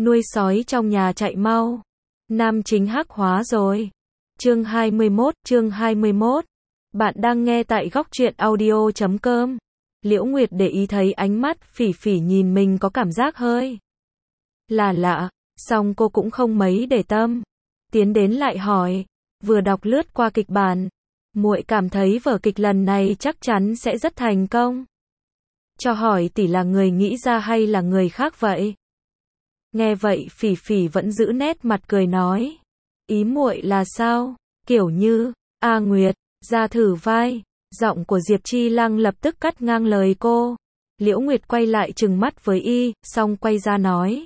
nuôi sói trong nhà chạy mau. Nam chính hắc hóa rồi. Chương 21. Bạn đang nghe tại góc truyện audio.com. Liễu Nguyệt để ý thấy ánh mắt Phỉ Phỉ nhìn mình có cảm giác hơi là lạ, song cô cũng không mấy để tâm. Tiến đến lại hỏi, vừa đọc lướt qua kịch bản, muội cảm thấy vở kịch lần này chắc chắn sẽ rất thành công. Cho hỏi tỷ là người nghĩ ra hay là người khác vậy? Nghe vậy Phỉ Phỉ vẫn giữ nét mặt cười nói, ý muội là sao? Kiểu như, A Nguyệt, ra thử vai. Giọng của Diệp Chi Lăng lập tức cắt ngang lời cô. Liễu Nguyệt quay lại trừng mắt với y, xong quay ra nói,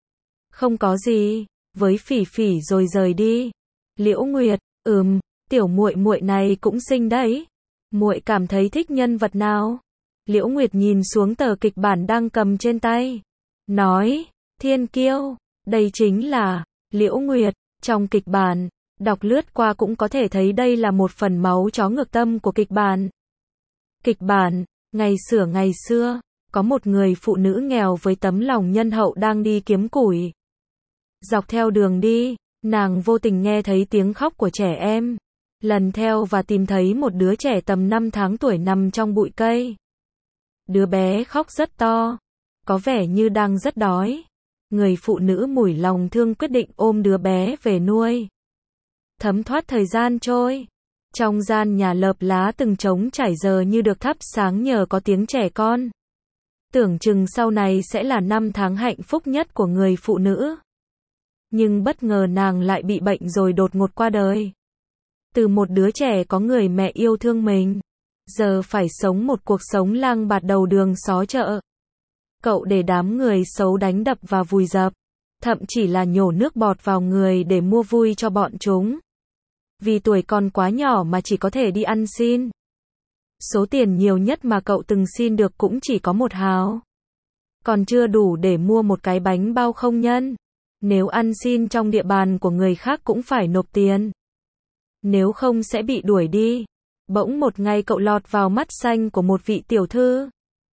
không có gì, với Phỉ Phỉ rồi rời đi. Liễu Nguyệt, tiểu muội muội này cũng xinh đấy. Muội cảm thấy thích nhân vật nào? Liễu Nguyệt nhìn xuống tờ kịch bản đang cầm trên tay, nói, Thiên Kiêu, đây chính là Liễu Nguyệt. Trong kịch bản, đọc lướt qua cũng có thể thấy đây là một phần máu chó ngược tâm của kịch bản. Kịch bản, ngày xưa, có một người phụ nữ nghèo với tấm lòng nhân hậu đang đi kiếm củi. Dọc theo đường đi, nàng vô tình nghe thấy tiếng khóc của trẻ em. Lần theo và tìm thấy một đứa trẻ tầm 5 tháng tuổi nằm trong bụi cây. Đứa bé khóc rất to, có vẻ như đang rất đói. Người phụ nữ mủi lòng thương quyết định ôm đứa bé về nuôi. Thấm thoát thời gian trôi, trong gian nhà lợp lá từng trống trải giờ như được thắp sáng nhờ có tiếng trẻ con. Tưởng chừng sau này sẽ là năm tháng hạnh phúc nhất của người phụ nữ. Nhưng bất ngờ nàng lại bị bệnh rồi đột ngột qua đời. Từ một đứa trẻ có người mẹ yêu thương mình, giờ phải sống một cuộc sống lang bạt đầu đường xó chợ. Cậu để đám người xấu đánh đập và vùi dập, thậm chỉ là nhổ nước bọt vào người để mua vui cho bọn chúng. Vì tuổi còn quá nhỏ mà chỉ có thể đi ăn xin. Số tiền nhiều nhất mà cậu từng xin được cũng chỉ có 1 hào. Còn chưa đủ để mua một cái bánh bao không nhân. Nếu ăn xin trong địa bàn của người khác cũng phải nộp tiền. Nếu không sẽ bị đuổi đi. Bỗng một ngày cậu lọt vào mắt xanh của một vị tiểu thư.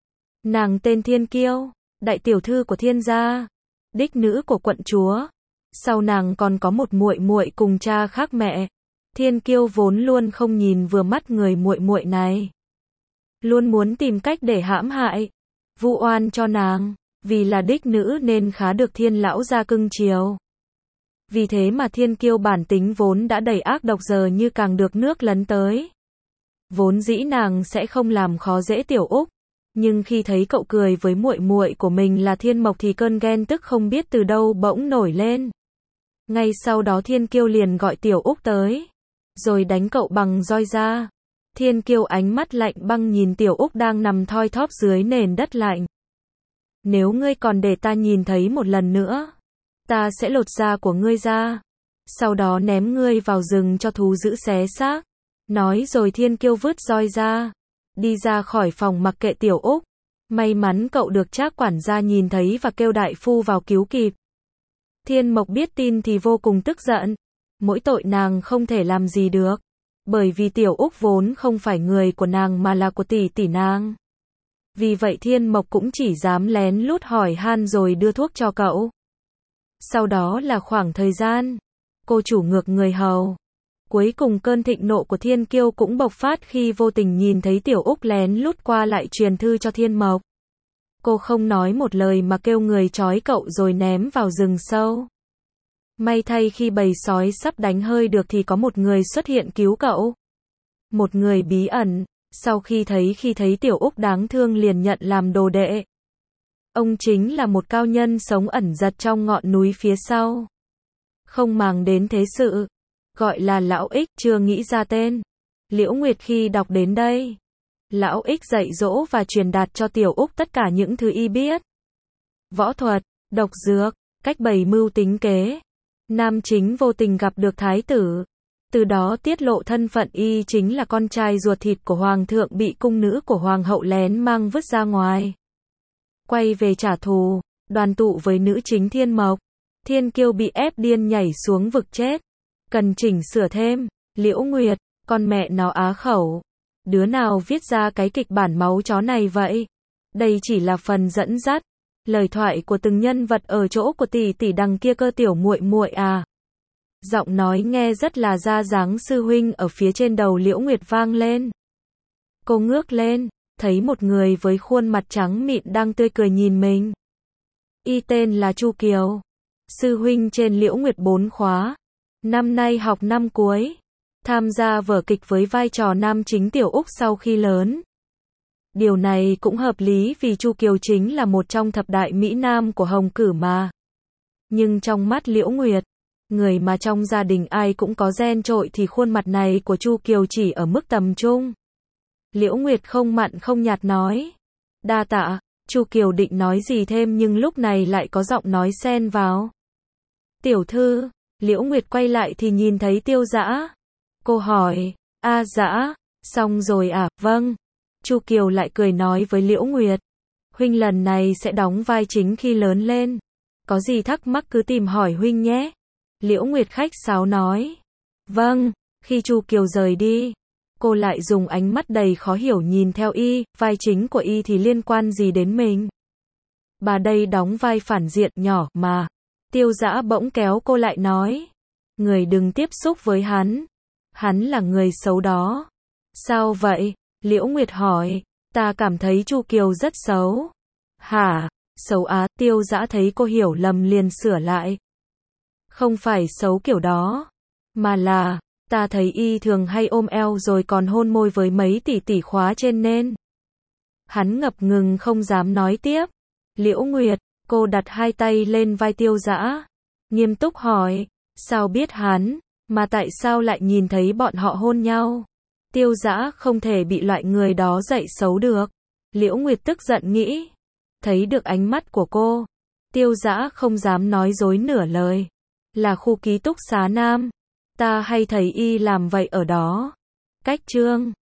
Nàng tên Thiên Kiêu, đại tiểu thư của Thiên gia, đích nữ của quận chúa. Sau nàng còn có một muội muội cùng cha khác mẹ. Thiên Kiêu vốn luôn không nhìn vừa mắt người muội muội này, luôn muốn tìm cách để hãm hại, vu oan cho nàng. Vì là đích nữ nên khá được Thiên lão gia cưng chiều. Vì thế mà Thiên Kiêu bản tính vốn đã đầy ác độc giờ như càng được nước lấn tới. Vốn dĩ nàng sẽ không làm khó dễ Tiểu Úc, nhưng khi thấy cậu cười với muội muội của mình là Thiên Mộc thì cơn ghen tức không biết từ đâu bỗng nổi lên. Ngay sau đó Thiên Kiêu liền gọi Tiểu Úc tới, rồi đánh cậu bằng roi ra. Thiên Kiêu ánh mắt lạnh băng nhìn Tiểu Úc đang nằm thoi thóp dưới nền đất lạnh. Nếu ngươi còn để ta nhìn thấy một lần nữa, ta sẽ lột da của ngươi ra, sau đó ném ngươi vào rừng cho thú dữ xé xác. Nói rồi Thiên Kiêu vứt roi ra, đi ra khỏi phòng mặc kệ Tiểu Úc. May mắn cậu được Trác quản gia nhìn thấy và kêu đại phu vào cứu kịp. Thiên Mộc biết tin thì vô cùng tức giận. Mỗi tội nàng không thể làm gì được, bởi vì Tiểu Úc vốn không phải người của nàng mà là của tỷ tỷ nàng. Vì vậy Thiên Mộc cũng chỉ dám lén lút hỏi han rồi đưa thuốc cho cậu. Sau đó là khoảng thời gian cô chủ ngược người hầu. Cuối cùng cơn thịnh nộ của Thiên Kiêu cũng bộc phát khi vô tình nhìn thấy Tiểu Úc lén lút qua lại truyền thư cho Thiên Mộc. Cô không nói một lời mà kêu người trói cậu rồi ném vào rừng sâu. May thay khi bầy sói sắp đánh hơi được thì có một người xuất hiện cứu cậu. Một người bí ẩn, sau khi thấy Tiểu Úc đáng thương liền nhận làm đồ đệ. Ông chính là một cao nhân sống ẩn giật trong ngọn núi phía sau. Không màng đến thế sự, gọi là Lão Ích, chưa nghĩ ra tên. Liễu Nguyệt khi đọc đến đây, Lão Ích dạy dỗ và truyền đạt cho Tiểu Úc tất cả những thứ y biết. Võ thuật, độc dược, cách bày mưu tính kế. Nam chính vô tình gặp được thái tử, từ đó tiết lộ thân phận y chính là con trai ruột thịt của hoàng thượng bị cung nữ của hoàng hậu lén mang vứt ra ngoài. Quay về trả thù, đoàn tụ với nữ chính Thiên Mộc. Thiên Kiêu bị ép điên nhảy xuống vực chết. Cần chỉnh sửa thêm. Liễu Nguyệt, con mẹ nó á khẩu. Đứa nào viết ra cái kịch bản máu chó này vậy? Đây chỉ là phần dẫn dắt. Lời thoại của từng nhân vật ở chỗ của tỷ tỷ đằng kia cơ, tiểu muội muội à. Giọng nói nghe rất là ra dáng sư huynh ở phía trên đầu Liễu Nguyệt vang lên. Cô ngước lên, thấy một người với khuôn mặt trắng mịn đang tươi cười nhìn mình. Y tên là Chu Kiều. Sư huynh trên Liễu Nguyệt 4 khóa. Năm nay học năm cuối. Tham gia vở kịch với vai trò nam chính Tiểu Úc sau khi lớn. Điều này cũng hợp lý vì Chu Kiều chính là một trong thập đại mỹ nam của Hồng Cử mà. Nhưng trong mắt Liễu Nguyệt, người mà trong gia đình ai cũng có gen trội thì khuôn mặt này của Chu Kiều chỉ ở mức tầm trung. Liễu Nguyệt không mặn không nhạt nói. Đa tạ. Chu Kiều định nói gì thêm nhưng lúc này lại có giọng nói xen vào. Tiểu thư. Liễu Nguyệt quay lại thì nhìn thấy Tiêu Dã. Cô hỏi. A Dã, xong rồi à? Vâng. Chu Kiều lại cười nói với Liễu Nguyệt. Huynh lần này sẽ đóng vai chính khi lớn lên. Có gì thắc mắc cứ tìm hỏi huynh nhé. Liễu Nguyệt khách sáo nói. Vâng. Khi Chu Kiều rời đi, cô lại dùng ánh mắt đầy khó hiểu nhìn theo y, vai chính của y thì liên quan gì đến mình. Bà đây đóng vai phản diện nhỏ mà. Tiêu Dã bỗng kéo cô lại nói. Người đừng tiếp xúc với hắn. Hắn là người xấu đó. Sao vậy? Liễu Nguyệt hỏi. Ta cảm thấy Chu Kiều rất xấu. Hả? Xấu á? Tiêu Dã thấy cô hiểu lầm liền sửa lại. Không phải xấu kiểu đó. Mà là, ta thấy y thường hay ôm eo rồi còn hôn môi với mấy tỷ tỷ khóa trên nên. Hắn ngập ngừng không dám nói tiếp. Liễu Nguyệt, cô đặt hai tay lên vai Tiêu Dã. Nghiêm túc hỏi. Sao biết hắn? Mà tại sao lại nhìn thấy bọn họ hôn nhau? Tiêu Dã không thể bị loại người đó dạy xấu được. Liễu Nguyệt tức giận nghĩ. Thấy được ánh mắt của cô. Tiêu Dã không dám nói dối nửa lời. Là khu ký túc xá nam. Ta hay thấy y làm vậy ở đó. Cách chương